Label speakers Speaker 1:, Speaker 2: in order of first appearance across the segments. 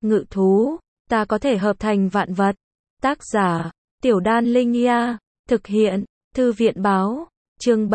Speaker 1: ngự thú, ta có thể hợp thành vạn vật. Tác giả, Tiểu Đan Linh Nha, thực hiện, Thư viện Báo, chương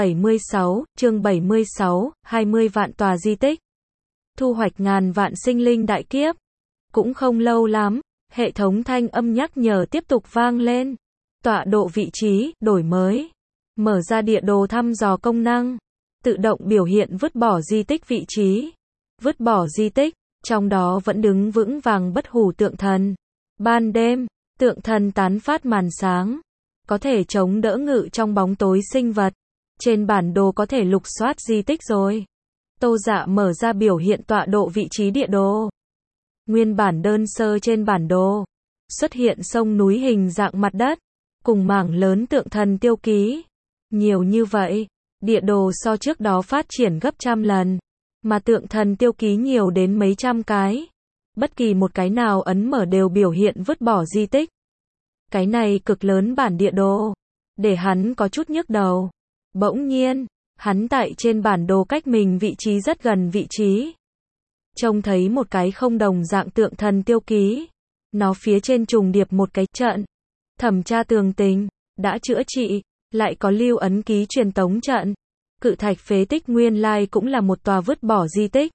Speaker 1: 76, 20 vạn tòa di tích. Thu hoạch ngàn vạn sinh linh đại kiếp. Cũng không lâu lắm, hệ thống thanh âm nhắc nhở tiếp tục vang lên. Tọa độ vị trí, đổi mới. Mở ra địa đồ thăm dò công năng. Tự động biểu hiện vứt bỏ di tích vị trí. Vứt bỏ di tích, trong đó vẫn đứng vững vàng bất hủ tượng thần. Ban đêm, tượng thần tán phát màn sáng. Có thể chống đỡ ngự trong bóng tối sinh vật. Trên bản đồ có thể lục soát di tích rồi. Tô Dạ mở ra biểu hiện tọa độ vị trí địa đồ. Nguyên bản đơn sơ trên bản đồ. Xuất hiện sông núi hình dạng mặt đất. Cùng mảng lớn tượng thần tiêu ký. Nhiều như vậy, địa đồ so trước đó phát triển gấp trăm lần. Mà tượng thần tiêu ký nhiều đến mấy trăm cái. Bất kỳ một cái nào ấn mở đều biểu hiện vứt bỏ di tích. Cái này cực lớn bản địa đồ. Để hắn có chút nhức đầu. Bỗng nhiên, hắn tại trên bản đồ cách mình vị trí rất gần vị trí. Trông thấy một cái không đồng dạng tượng thần tiêu ký. Nó phía trên trùng điệp một cái trận. Thẩm tra tường tình, đã chữa trị, lại có lưu ấn ký truyền tống trận. Cự thạch phế tích nguyên lai cũng là một tòa vứt bỏ di tích.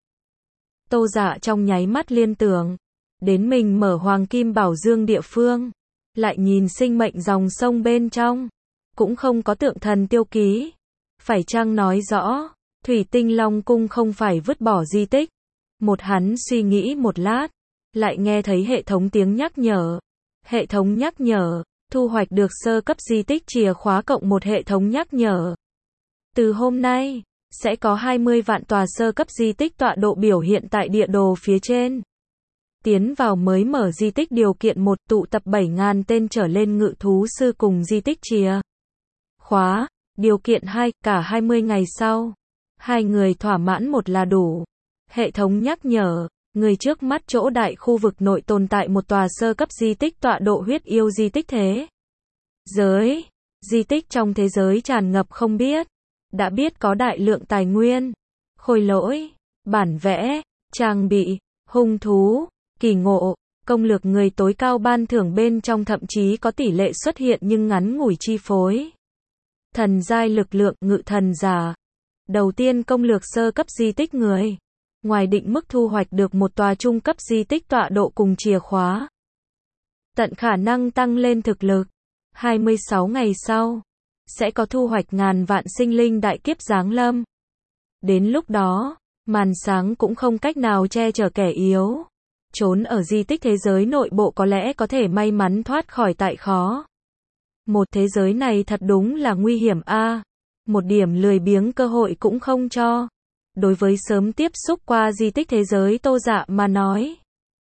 Speaker 1: Tô Dạ trong nháy mắt liên tưởng. Đến mình mở Hoàng Kim Bảo Dương địa phương. Lại nhìn sinh mệnh dòng sông bên trong. Cũng không có tượng thần tiêu ký. Phải chăng nói rõ, Thủy Tinh Long Cung không phải vứt bỏ di tích. Một hắn suy nghĩ một lát. Lại nghe thấy hệ thống tiếng nhắc nhở. Hệ thống nhắc nhở, thu hoạch được sơ cấp di tích chìa khóa cộng một hệ thống nhắc nhở. Từ hôm nay, sẽ có 20 vạn tòa sơ cấp di tích tọa độ biểu hiện tại địa đồ phía trên. Tiến vào mới mở di tích điều kiện 1 tụ tập 7.000 tên trở lên ngự thú sư cùng di tích chìa khóa. Điều kiện 2, cả 20 ngày sau. 2 người thỏa mãn một là đủ. Hệ thống nhắc nhở, người trước mắt chỗ đại khu vực nội tồn tại một tòa sơ cấp di tích tọa độ huyết yêu di tích thế giới. Di tích trong thế giới tràn ngập không biết. Đã biết có đại lượng tài nguyên, khôi lỗi, bản vẽ, trang bị, hung thú, kỳ ngộ, công lược người tối cao ban thưởng bên trong thậm chí có tỷ lệ xuất hiện nhưng ngắn ngủi chi phối. Thần giai lực lượng ngự thần giả. Đầu tiên công lược sơ cấp di tích người. Ngoài định mức thu hoạch được một tòa trung cấp di tích tọa độ cùng chìa khóa. Tận khả năng tăng lên thực lực. 26 ngày sau. Sẽ có thu hoạch ngàn vạn sinh linh đại kiếp giáng lâm. Đến lúc đó, màn sáng cũng không cách nào che chở kẻ yếu. Trốn ở di tích thế giới nội bộ có lẽ có thể may mắn thoát khỏi tại khó. Một thế giới này thật đúng là nguy hiểm a. Một điểm lười biếng cơ hội cũng không cho. Đối với sớm tiếp xúc qua di tích thế giới Tô Dạ mà nói.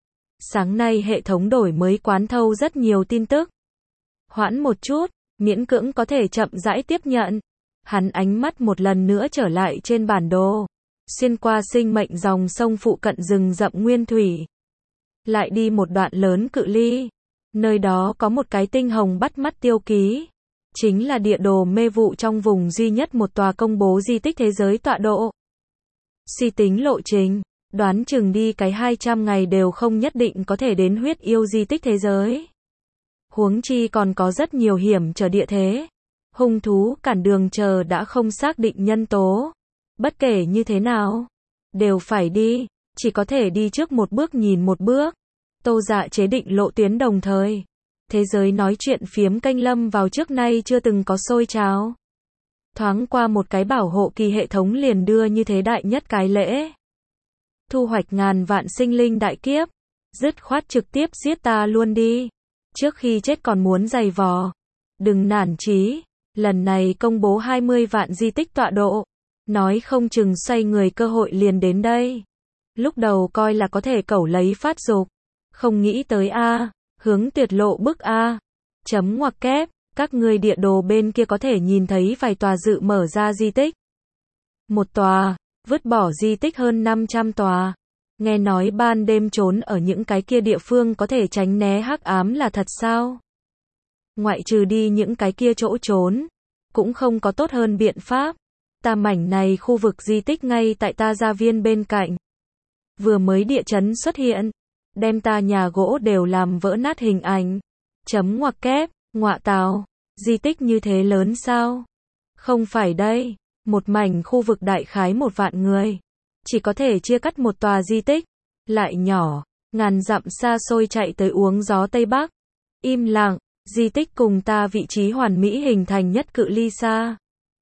Speaker 1: Sáng nay hệ thống đổi mới quán thâu rất nhiều tin tức. Hoãn một chút, miễn cưỡng có thể chậm rãi tiếp nhận. Hắn ánh mắt một lần nữa trở lại trên bản đồ. Xuyên qua sinh mệnh dòng sông phụ cận rừng rậm nguyên thủy. Lại đi một đoạn lớn cự ly. Nơi đó có một cái tinh hồng bắt mắt tiêu ký. Chính là địa đồ mê vụ trong vùng duy nhất một tòa công bố di tích thế giới tọa độ. Suy tính lộ trình, đoán chừng đi cái 200 ngày đều không nhất định có thể đến huyết yêu di tích thế giới. Huống chi còn có rất nhiều hiểm trở địa thế. Hung thú cản đường chờ đã không xác định nhân tố. Bất kể như thế nào, đều phải đi, chỉ có thể đi trước một bước nhìn một bước. Tô Dạ chế định lộ tuyến đồng thời. Thế giới nói chuyện phiếm kênh lâm vào trước nay chưa từng có sôi trào. Thoáng qua một cái bảo hộ kỳ hệ thống liền đưa như thế đại nhất cái lễ. Thu hoạch ngàn vạn sinh linh đại kiếp. Dứt khoát trực tiếp giết ta luôn đi. Trước khi chết còn muốn giày vò. Đừng nản chí. Lần này công bố 20 vạn di tích tọa độ. Nói không chừng xoay người cơ hội liền đến đây. Lúc đầu coi là có thể cẩu lấy phát dục. Không nghĩ tới a, hướng tuyệt lộ bức a. Chấm ngoặc kép, các ngươi địa đồ bên kia có thể nhìn thấy vài tòa dự mở ra di tích. Một tòa, vứt bỏ di tích hơn 500 tòa. Nghe nói ban đêm trốn ở những cái kia địa phương có thể tránh né hắc ám là thật sao? Ngoại trừ đi những cái kia chỗ trốn, cũng không có tốt hơn biện pháp. Ta mảnh này khu vực di tích ngay tại ta gia viên bên cạnh. Vừa mới địa chấn xuất hiện, đem ta nhà gỗ đều làm vỡ nát hình ảnh. Chấm ngoặc kép, ngọa tào, di tích như thế lớn sao? Không phải đây, một mảnh khu vực đại khái 1 vạn người. Chỉ có thể chia cắt một tòa di tích, lại nhỏ, ngàn dặm xa xôi chạy tới uống gió Tây Bắc. Im lặng, di tích cùng ta vị trí hoàn mỹ hình thành nhất cự ly xa.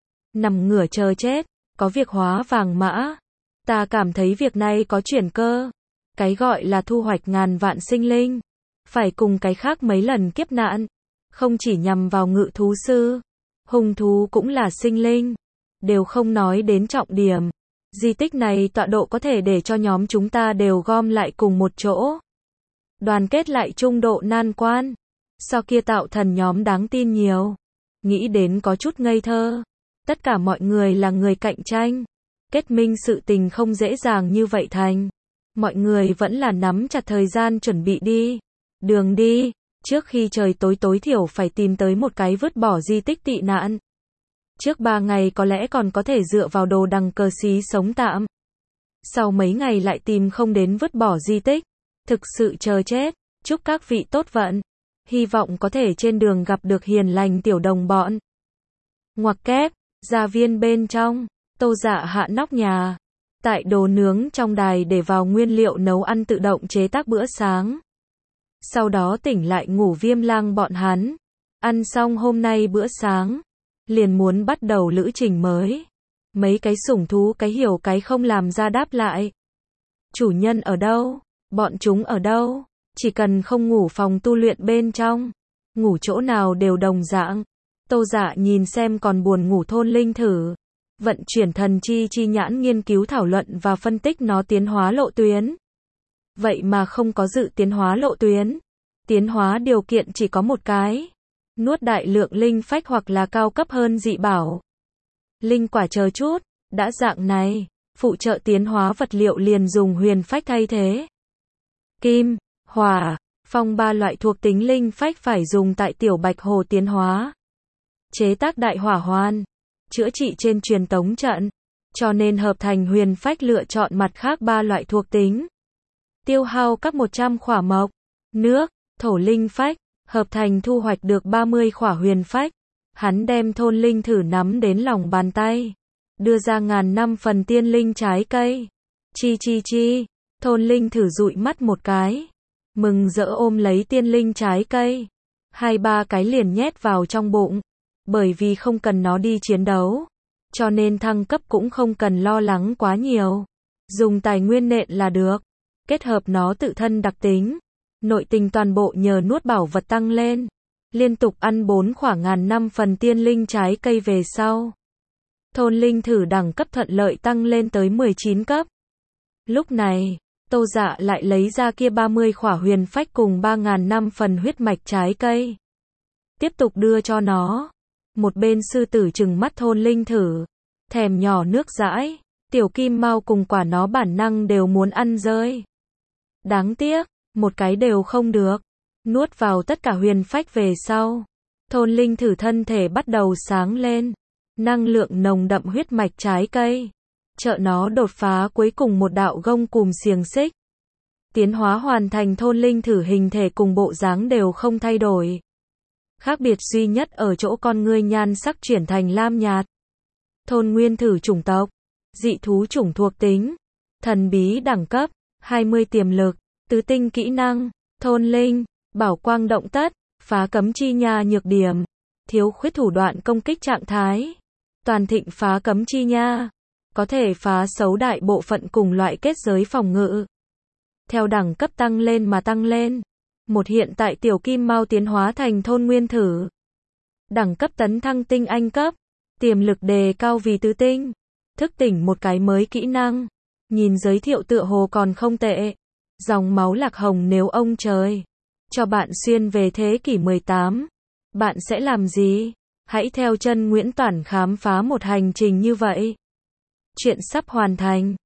Speaker 1: Nằm ngửa chờ chết, có việc hóa vàng mã. Ta cảm thấy việc này có chuyển cơ. Cái gọi là thu hoạch ngàn vạn sinh linh, phải cùng cái khác mấy lần kiếp nạn, không chỉ nhằm vào ngự thú sư, hung thú cũng là sinh linh, đều không nói đến trọng điểm. Di tích này tọa độ có thể để cho nhóm chúng ta đều gom lại cùng một chỗ, đoàn kết lại trung độ nan quan. So kia tạo thần nhóm đáng tin nhiều. Nghĩ đến có chút ngây thơ. Tất cả mọi người là người cạnh tranh. Kết minh sự tình không dễ dàng như vậy thành. Mọi người vẫn là nắm chặt thời gian chuẩn bị đi. Đường đi, trước khi trời tối tối thiểu phải tìm tới một cái vứt bỏ di tích tị nạn. Trước 3 ngày có lẽ còn có thể dựa vào đồ đằng cờ xí sống tạm. Sau mấy ngày lại tìm không đến vứt bỏ di tích. Thực sự chờ chết. Chúc các vị tốt vận. Hy vọng có thể trên đường gặp được hiền lành tiểu đồng bọn. Ngoặc kép, gia viên bên trong, Tô Dạ hạ nóc nhà. Tại đồ nướng trong đài để vào nguyên liệu nấu ăn tự động chế tác bữa sáng. Sau đó tỉnh lại ngủ Viêm Lang bọn hắn. Ăn xong hôm nay bữa sáng, liền muốn bắt đầu lữ trình mới. Mấy cái sủng thú cái hiểu cái không làm ra đáp lại. Chủ nhân ở đâu? Bọn chúng ở đâu? Chỉ cần không ngủ phòng tu luyện bên trong, ngủ chỗ nào đều đồng dạng. Tô Dạ nhìn xem còn buồn ngủ thôn linh thử, vận chuyển thần chi nhãn nghiên cứu thảo luận và phân tích nó tiến hóa lộ tuyến. Vậy mà không có dự tiến hóa lộ tuyến. Tiến hóa điều kiện chỉ có một cái. Nuốt đại lượng linh phách hoặc là cao cấp hơn dị bảo. Linh quả chờ chút, đã dạng này, phụ trợ tiến hóa vật liệu liền dùng huyền phách thay thế. Kim, hỏa, phong 3 loại thuộc tính linh phách phải dùng tại tiểu bạch hồ tiến hóa. Chế tác đại hỏa hoan, chữa trị trên truyền tống trận, cho nên hợp thành huyền phách lựa chọn mặt khác 3 loại thuộc tính. Tiêu hao các 100 khỏa mộc, nước, thổ linh phách, hợp thành thu hoạch được 30 khỏa huyền phách. Hắn đem thôn linh thử nắm đến lòng bàn tay, đưa ra ngàn năm phần tiên linh trái cây. Chi, thôn linh thử dụi mắt một cái, mừng rỡ ôm lấy tiên linh trái cây, 2-3 cái liền nhét vào trong bụng. Bởi vì không cần nó đi chiến đấu, cho nên thăng cấp cũng không cần lo lắng quá nhiều. Dùng tài nguyên nện là được. Kết hợp nó tự thân đặc tính, nội tình toàn bộ nhờ nuốt bảo vật tăng lên. Liên tục ăn 4 khoảng ngàn năm phần tiên linh trái cây về sau, thôn linh thử đẳng cấp thuận lợi tăng lên tới 19 cấp. Lúc này, Tô Dạ lại lấy ra kia 30 khỏa huyền phách cùng 3.000 năm phần huyết mạch trái cây. Tiếp tục đưa cho nó. Một bên sư tử trừng mắt thôn linh thử, thèm nhỏ nước dãi, tiểu kim mao cùng quả nó bản năng đều muốn ăn rơi. Đáng tiếc, một cái đều không được. Nuốt vào tất cả huyền phách về sau, thôn linh thử thân thể bắt đầu sáng lên. Năng lượng nồng đậm huyết mạch trái cây, trợ nó đột phá cuối cùng một đạo gông cùm xiềng xích. Tiến hóa hoàn thành, thôn linh thử hình thể cùng bộ dáng đều không thay đổi. Khác biệt duy nhất ở chỗ con ngươi nhan sắc chuyển thành lam nhạt. Thôn nguyên thử chủng tộc, dị thú chủng thuộc tính, thần bí đẳng cấp, 20 tiềm lực, tứ tinh kỹ năng, thôn linh, bảo quang động tất, phá cấm chi nha nhược điểm, thiếu khuyết thủ đoạn công kích trạng thái, toàn thịnh phá cấm chi nha, có thể phá xấu đại bộ phận cùng loại kết giới phòng ngự. Theo đẳng cấp tăng lên mà tăng lên. Một hiện tại tiểu kim mao tiến hóa thành thôn nguyên thử. Đẳng cấp tấn thăng tinh anh cấp. Tiềm lực đề cao vì tứ tinh. Thức tỉnh một cái mới kỹ năng. Nhìn giới thiệu tựa hồ còn không tệ. Dòng máu lạc hồng nếu ông trời cho bạn xuyên về thế kỷ 18. Bạn sẽ làm gì? Hãy theo chân Nguyễn Toản khám phá một hành trình như vậy. Chuyện sắp hoàn thành.